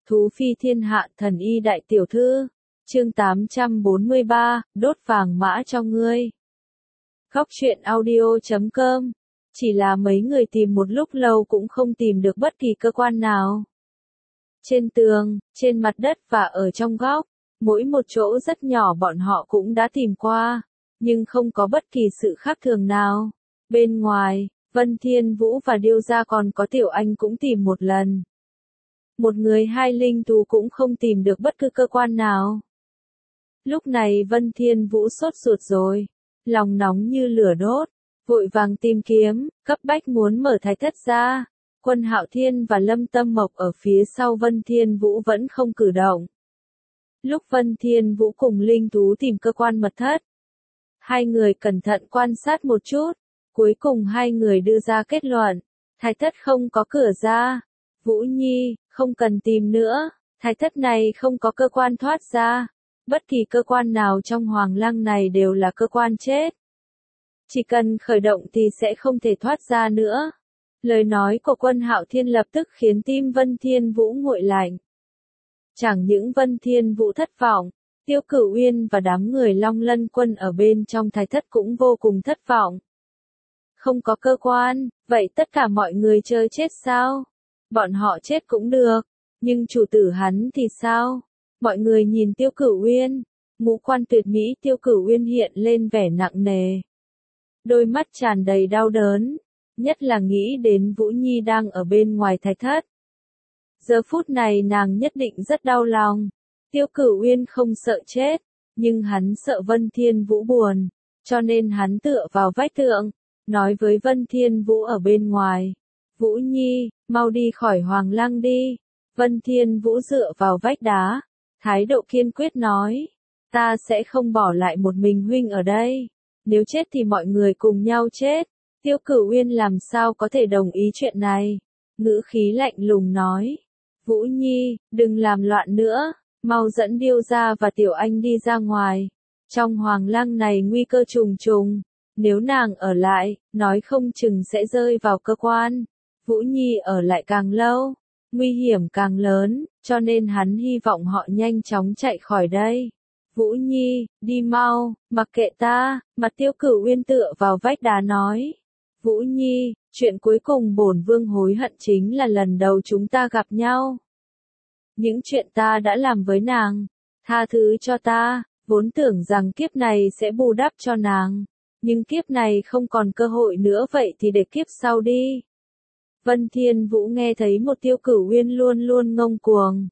Thú phi thiên hạ thần y đại tiểu thư. Chương 843, đốt vàng mã cho ngươi. Góc truyện audio.com. Chỉ là mấy người tìm một lúc lâu cũng không tìm được bất kỳ cơ quan nào. Trên tường, trên mặt đất và ở trong góc, mỗi một chỗ rất nhỏ bọn họ cũng đã tìm qua, nhưng không có bất kỳ sự khác thường nào. Bên ngoài, Vân Thiên Vũ và Điêu Gia còn có Tiểu Anh cũng tìm một lần. Một người hai linh thú cũng không tìm được bất cứ cơ quan nào. Lúc này Vân Thiên Vũ sốt ruột rồi, lòng nóng như lửa đốt, vội vàng tìm kiếm, cấp bách muốn mở thái thất ra. Quân Hạo Thiên và Lâm Tâm Mộc ở phía sau Vân Thiên Vũ vẫn không cử động. Lúc Vân Thiên Vũ cùng linh thú tìm cơ quan mật thất, hai người cẩn thận quan sát một chút, cuối cùng hai người đưa ra kết luận, thái thất không có cửa ra. Vũ Nhi, không cần tìm nữa, thái thất này không có cơ quan thoát ra. Bất kỳ cơ quan nào trong hoàng lăng này đều là cơ quan chết. Chỉ cần khởi động thì sẽ không thể thoát ra nữa. Lời nói của Quân Hạo Thiên lập tức khiến tim Vân Thiên Vũ nguội lạnh. Chẳng những Vân Thiên Vũ thất vọng, Tiêu Cửu Uyên và đám người Long Lân Quân ở bên trong thái thất cũng vô cùng thất vọng. Không có cơ quan, vậy tất cả mọi người chơi chết sao? Bọn họ chết cũng được, nhưng chủ tử hắn thì sao? Mọi người nhìn Tiêu Cửu Uyên, ngũ quan tuyệt mỹ Tiêu Cửu Uyên hiện lên vẻ nặng nề. Đôi mắt tràn đầy đau đớn, nhất là nghĩ đến Vũ Nhi đang ở bên ngoài thái thất. Giờ phút này nàng nhất định rất đau lòng. Tiêu Cửu Uyên không sợ chết, nhưng hắn sợ Vân Thiên Vũ buồn, cho nên hắn tựa vào vách tường, nói với Vân Thiên Vũ ở bên ngoài. Vũ Nhi, mau đi khỏi hoàng lăng đi. Vân Thiên Vũ dựa vào vách đá, thái độ kiên quyết nói. Ta sẽ không bỏ lại một mình huynh ở đây. Nếu chết thì mọi người cùng nhau chết. Tiêu Cửu Uyên làm sao có thể đồng ý chuyện này. Ngữ khí lạnh lùng nói. Vũ Nhi, đừng làm loạn nữa. Mau dẫn Điêu Gia và Tiểu Anh đi ra ngoài. Trong hoàng lăng này nguy cơ trùng trùng. Nếu nàng ở lại, nói không chừng sẽ rơi vào cơ quan. Vũ Nhi ở lại càng lâu, nguy hiểm càng lớn, cho nên hắn hy vọng họ nhanh chóng chạy khỏi đây. Vũ Nhi, đi mau, mặc kệ ta, mặt Tiêu Cửu Uyên tựa vào vách đá nói. Vũ Nhi, chuyện cuối cùng bổn vương hối hận chính là lần đầu chúng ta gặp nhau. Những chuyện ta đã làm với nàng, tha thứ cho ta, vốn tưởng rằng kiếp này sẽ bù đắp cho nàng, nhưng kiếp này không còn cơ hội nữa vậy thì để kiếp sau đi. Vân Thiên Vũ nghe thấy một Tiêu Cửu Uyên luôn luôn ngông cuồng.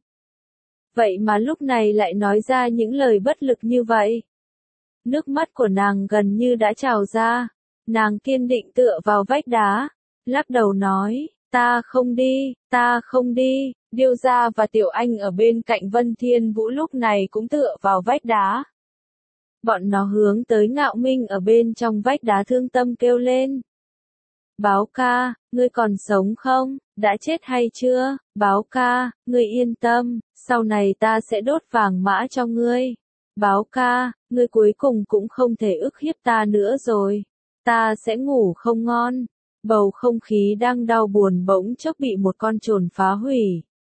Vậy mà lúc này lại nói ra những lời bất lực như vậy. Nước mắt của nàng gần như đã trào ra. Nàng kiên định tựa vào vách đá, lắc đầu nói, ta không đi, ta không đi. Điêu Gia và Tiểu Anh ở bên cạnh Vân Thiên Vũ lúc này cũng tựa vào vách đá. Bọn nó hướng tới Ngạo Minh ở bên trong vách đá thương tâm kêu lên. Báo ca, ngươi còn sống không? Đã chết hay chưa? Báo ca, ngươi yên tâm, sau này ta sẽ đốt vàng mã cho ngươi. Báo ca, ngươi cuối cùng cũng không thể ức hiếp ta nữa rồi. Ta sẽ ngủ không ngon. Bầu không khí đang đau buồn bỗng chốc bị một con trồn phá hủy.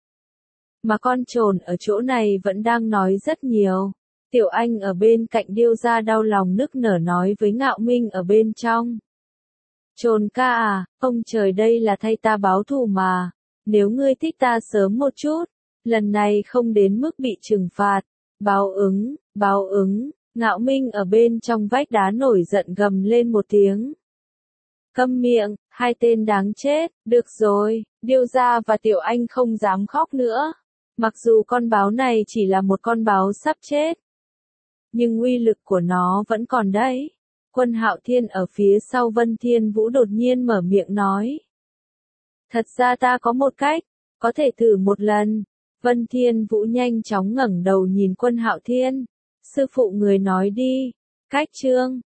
Mà con trồn ở chỗ này vẫn đang nói rất nhiều. Tiểu Anh ở bên cạnh Điêu Gia đau lòng nức nở nói với Ngạo Minh ở bên trong. Trồn ca à, ông trời đây là thay ta báo thù mà. Nếu ngươi thích ta sớm một chút, lần này không đến mức bị trừng phạt. Báo ứng, báo ứng. Ngạo Minh ở bên trong vách đá nổi giận gầm lên một tiếng. Câm miệng, hai tên đáng chết. Được rồi, Điêu Gia và Tiểu Anh không dám khóc nữa. Mặc dù con báo này chỉ là một con báo sắp chết, nhưng uy lực của nó vẫn còn đấy. Quân Hạo Thiên ở phía sau Vân Thiên Vũ đột nhiên mở miệng nói. Thật ra ta có một cách, có thể thử một lần. Vân Thiên Vũ nhanh chóng ngẩng đầu nhìn Quân Hạo Thiên. Sư phụ người nói đi. Cách chương